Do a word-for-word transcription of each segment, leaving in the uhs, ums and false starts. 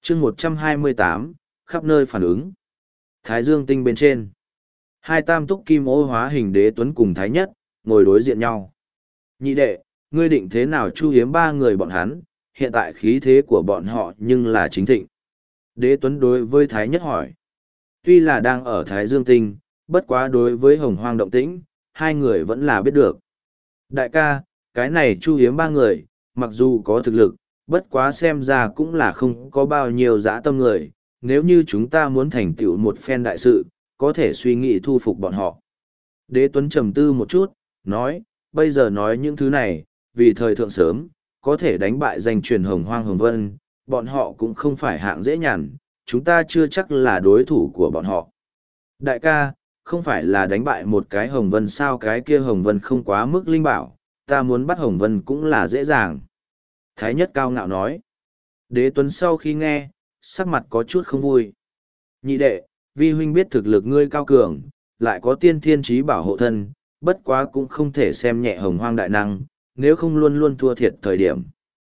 chương một trăm hai mươi tám, khắp nơi phản ứng. Thái Dương tinh bên trên. Hai tam túc kim ô hóa hình đế tuấn cùng Thái Nhất, ngồi đối diện nhau. Nhị đệ, ngươi định thế nào chu hiếm ba người bọn hắn, hiện tại khí thế của bọn họ nhưng là chính thịnh. Đế tuấn đối với Thái Nhất hỏi. Tuy là đang ở Thái Dương tinh, bất quá đối với hồng hoang động tĩnh, hai người vẫn là biết được. Đại ca, cái này chu hiếm ba người, mặc dù có thực lực, bất quá xem ra cũng là không có bao nhiêu dã tâm người, nếu như chúng ta muốn thành tựu một phen đại sự, có thể suy nghĩ thu phục bọn họ. Đế Tuấn trầm tư một chút, nói, bây giờ nói những thứ này, vì thời thượng sớm, có thể đánh bại danh truyền hồng hoang hồng vân, bọn họ cũng không phải hạng dễ nhằn, chúng ta chưa chắc là đối thủ của bọn họ. Đại ca, không phải là đánh bại một cái hồng vân sao, cái kia hồng vân không quá mức linh bảo, ta muốn bắt hồng vân cũng là dễ dàng. Thái Nhất cao ngạo nói. Đế Tuấn sau khi nghe, sắc mặt có chút không vui. Nhị đệ, vi huynh biết thực lực ngươi cao cường, lại có tiên thiên trí bảo hộ thân, bất quá cũng không thể xem nhẹ hồng hoang đại năng, nếu không luôn luôn thua thiệt thời điểm.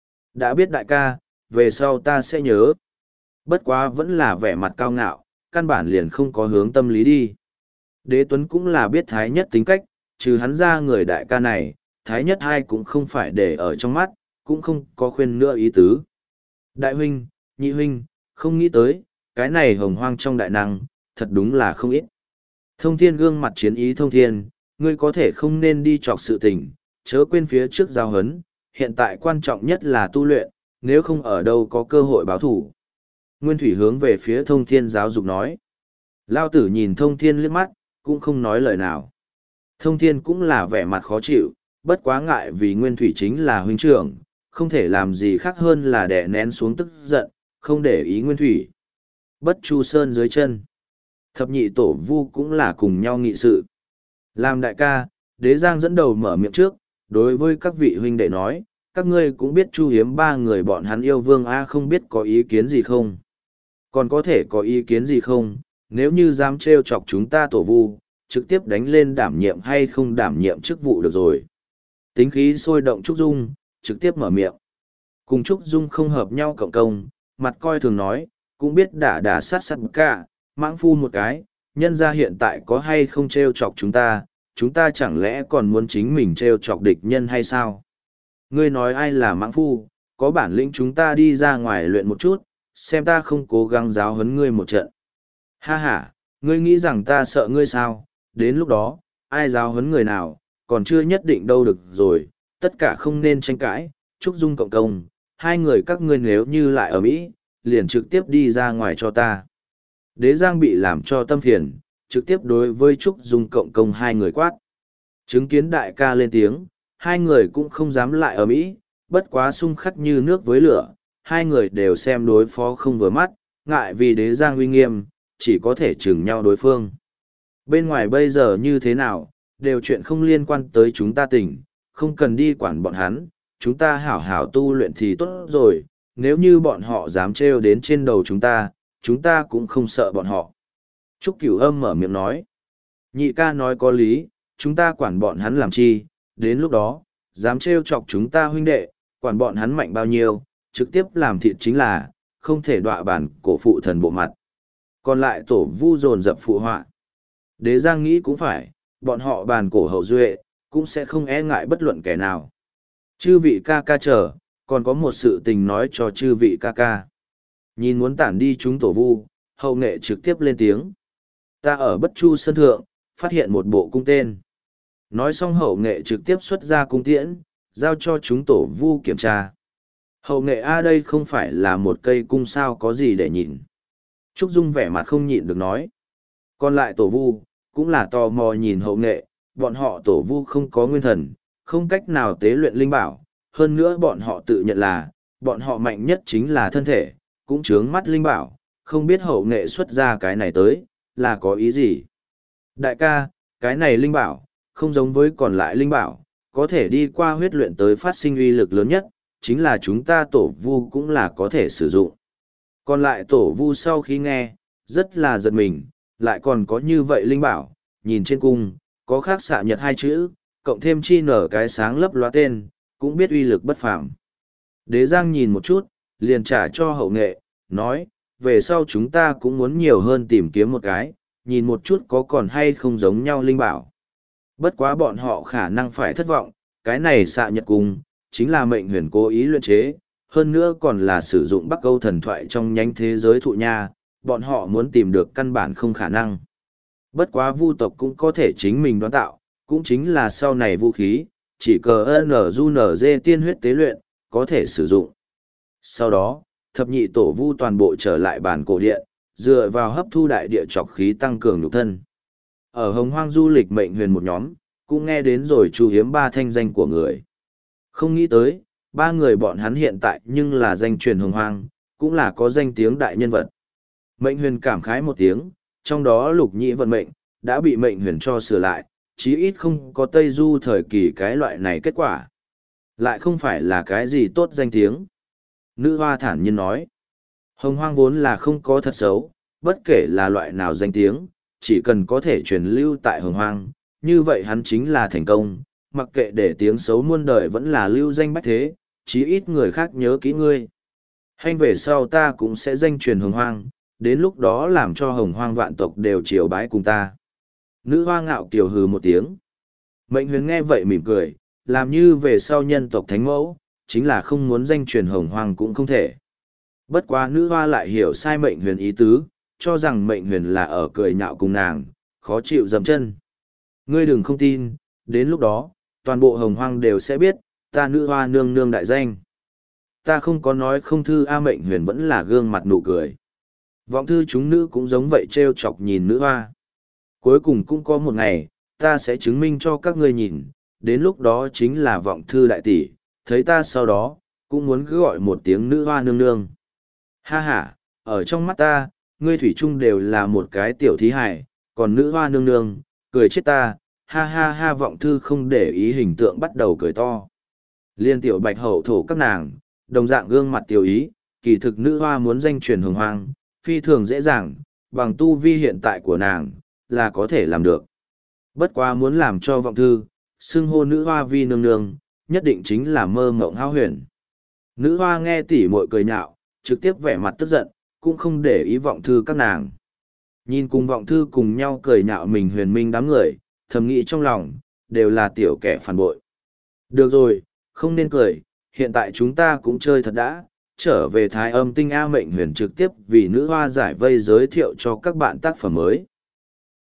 Đã biết đại ca, về sau ta sẽ nhớ. Bất quá vẫn là vẻ mặt cao ngạo, căn bản liền không có hướng tâm lý đi. Đế Tuấn cũng là biết Thái Nhất tính cách, trừ hắn ra người đại ca này, Thái Nhất hai cũng không phải để ở trong mắt, cũng không có khuyên nữa ý tứ. Đại huynh, nhị huynh, không nghĩ tới, cái này hồng hoang trong đại năng, thật đúng là không ít. Thông thiên gương mặt chiến ý thông thiên, ngươi có thể không nên đi chọc sự tình, chớ quên phía trước giao hấn, hiện tại quan trọng nhất là tu luyện, nếu không ở đâu có cơ hội báo thủ. Nguyên Thủy hướng về phía thông thiên giáo dục nói. Lao tử nhìn thông thiên liếc mắt, cũng không nói lời nào. Thông thiên cũng là vẻ mặt khó chịu, bất quá ngại vì Nguyên Thủy chính là huynh trưởng, không thể làm gì khác hơn là đè nén xuống tức giận, không để ý Nguyên Thủy. Bất Chu Sơn dưới chân. Thập nhị tổ vu cũng là cùng nhau nghị sự. Làm đại ca, Đế Giang dẫn đầu mở miệng trước, đối với các vị huynh đệ nói, các ngươi cũng biết chu hiếm ba người bọn hắn yêu vương A, không biết có ý kiến gì không? Còn có thể có ý kiến gì không, nếu như dám trêu chọc chúng ta tổ vu, trực tiếp đánh lên đảm nhiệm hay không đảm nhiệm chức vụ được rồi. Tính khí sôi động Trúc Dung, trực tiếp mở miệng. Cùng Trúc Dung không hợp nhau cộng công, mặt coi thường nói, cũng biết đả đả sát sát cả, mãng phu một cái, nhân ra hiện tại có hay không trêu chọc chúng ta, chúng ta chẳng lẽ còn muốn chính mình trêu chọc địch nhân hay sao? Ngươi nói ai là mãng phu, có bản lĩnh chúng ta đi ra ngoài luyện một chút, xem ta không cố gắng giáo huấn ngươi một trận. Ha ha, ngươi nghĩ rằng ta sợ ngươi sao, đến lúc đó, ai giáo huấn người nào, còn chưa nhất định đâu được rồi, tất cả không nên tranh cãi, Trúc Dung cộng công, hai người các ngươi nếu như lại ở Mỹ, liền trực tiếp đi ra ngoài cho ta. Đế Giang bị làm cho tâm phiền, trực tiếp đối với Trúc Dung cộng công hai người quát. Chứng kiến đại ca lên tiếng, hai người cũng không dám lại ở Mỹ, bất quá xung khắc như nước với lửa, hai người đều xem đối phó không vừa mắt, ngại vì Đế Giang uy nghiêm, chỉ có thể chừng nhau đối phương. Bên ngoài bây giờ như thế nào, đều chuyện không liên quan tới chúng ta tỉnh, không cần đi quản bọn hắn, chúng ta hảo hảo tu luyện thì tốt rồi, nếu như bọn họ dám trêu đến trên đầu chúng ta, chúng ta cũng không sợ bọn họ. Trúc Cửu Âm mở miệng nói, nhị ca nói có lý, chúng ta quản bọn hắn làm chi, đến lúc đó, dám trêu chọc chúng ta huynh đệ, quản bọn hắn mạnh bao nhiêu, trực tiếp làm thịt chính là, không thể đọa bản cổ phụ thần bộ mặt. Còn lại tổ vu dồn dập phụ họa. Đế Giang nghĩ cũng phải, bọn họ bàn cổ hậu duệ, cũng sẽ không e ngại bất luận kẻ nào. Chư vị ca ca chờ, còn có một sự tình nói cho chư vị ca ca. Nhìn muốn tản đi chúng tổ vu, hậu nghệ trực tiếp lên tiếng. Ta ở Bất Chu Sơn Thượng, phát hiện một bộ cung tên. Nói xong hậu nghệ trực tiếp xuất ra cung tiễn, giao cho chúng tổ vu kiểm tra. Hậu nghệ A đây không phải là một cây cung sao có gì để nhìn. Trúc Dung vẻ mặt không nhịn được nói. Còn lại tổ vu, cũng là tò mò nhìn hậu nghệ, bọn họ tổ vu không có nguyên thần, không cách nào tế luyện linh bảo, hơn nữa bọn họ tự nhận là, bọn họ mạnh nhất chính là thân thể, cũng chướng mắt linh bảo, không biết hậu nghệ xuất ra cái này tới, là có ý gì. Đại ca, cái này linh bảo, không giống với còn lại linh bảo, có thể đi qua huyết luyện tới phát sinh uy lực lớn nhất, chính là chúng ta tổ vu cũng là có thể sử dụng. Còn lại tổ vu sau khi nghe, rất là giật mình, lại còn có như vậy linh bảo, nhìn trên cung, có khác xạ nhật hai chữ, cộng thêm chi nở cái sáng lấp loa tên, cũng biết uy lực bất phàm. Đế Giang nhìn một chút, liền trả cho hậu nghệ, nói, về sau chúng ta cũng muốn nhiều hơn tìm kiếm một cái, nhìn một chút có còn hay không giống nhau linh bảo. Bất quá bọn họ khả năng phải thất vọng, cái này xạ nhật cung, chính là mệnh huyền cố ý luyện chế, hơn nữa còn là sử dụng Bắc Âu thần thoại trong nhánh thế giới thụ nha, bọn họ muốn tìm được căn bản không khả năng. Bất quá vu tộc cũng có thể chính mình đoán tạo, cũng chính là sau này vũ khí, chỉ cờ nờ du nờ dê tiên huyết tế luyện, có thể sử dụng. Sau đó, thập nhị tổ vu toàn bộ trở lại bản cổ điện, dựa vào hấp thu đại địa trọc khí tăng cường nhục thân. Ở hồng hoang du lịch mệnh huyền một nhóm, cũng nghe đến rồi chu hiếm ba thanh danh của người. Không nghĩ tới, ba người bọn hắn hiện tại nhưng là danh truyền hồng hoang, cũng là có danh tiếng đại nhân vật. Mệnh huyền cảm khái một tiếng, trong đó lục nhĩ vận mệnh, đã bị mệnh huyền cho sửa lại, chí ít không có Tây Du thời kỳ cái loại này kết quả. Lại không phải là cái gì tốt danh tiếng. Nữ hoa thản nhiên nói, hồng hoang vốn là không có thật xấu, bất kể là loại nào danh tiếng, chỉ cần có thể truyền lưu tại hồng hoang, như vậy hắn chính là thành công, mặc kệ để tiếng xấu muôn đời vẫn là lưu danh bách thế, chí ít người khác nhớ kỹ ngươi. Hành về sau ta cũng sẽ danh truyền hồng hoang, đến lúc đó làm cho hồng hoang vạn tộc đều triều bái cùng ta. Nữ hoa ngạo kiều hừ một tiếng. Mệnh huyền nghe vậy mỉm cười, làm như về sau nhân tộc thánh mẫu, chính là không muốn danh truyền hồng hoang cũng không thể. Bất quá nữ hoa lại hiểu sai mệnh huyền ý tứ, cho rằng mệnh huyền là ở cười nhạo cùng nàng, khó chịu dầm chân. Ngươi đừng không tin, đến lúc đó, toàn bộ hồng hoang đều sẽ biết, ta nữ hoa nương nương đại danh. Ta không có nói không thư A mệnh huyền vẫn là gương mặt nụ cười. Vọng thư chúng nữ cũng giống vậy trêu chọc nhìn nữ hoa. Cuối cùng cũng có một ngày, ta sẽ chứng minh cho các ngươi nhìn, đến lúc đó chính là vọng thư đại tỷ, thấy ta sau đó, cũng muốn cứ gọi một tiếng nữ hoa nương nương. Ha ha, ở trong mắt ta, ngươi thủy chung đều là một cái tiểu thí hài, còn nữ hoa nương nương, cười chết ta, ha ha ha vọng thư không để ý hình tượng bắt đầu cười to. Liên tiểu bạch hậu thổ các nàng, đồng dạng gương mặt tiểu ý, kỳ thực nữ hoa muốn danh truyền hồng hoang, phi thường dễ dàng, bằng tu vi hiện tại của nàng, là có thể làm được. Bất quá muốn làm cho vọng thư, xưng hô nữ hoa vi nương nương, nhất định chính là mơ mộng hao huyền. Nữ hoa nghe tỉ muội cười nhạo, trực tiếp vẻ mặt tức giận, cũng không để ý vọng thư các nàng. Nhìn cùng vọng thư cùng nhau cười nhạo mình huyền minh đám người, thầm nghĩ trong lòng, đều là tiểu kẻ phản bội. Được rồi, không nên cười, hiện tại chúng ta cũng chơi thật đã, trở về thái âm tinh A mệnh huyền trực tiếp vì nữ hoa giải vây giới thiệu cho các bạn tác phẩm mới.